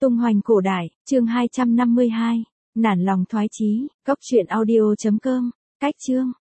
Tung hoành cổ đại, chương 252. Nản lòng thoái chí, cốc truyện audio.com. Cách chương.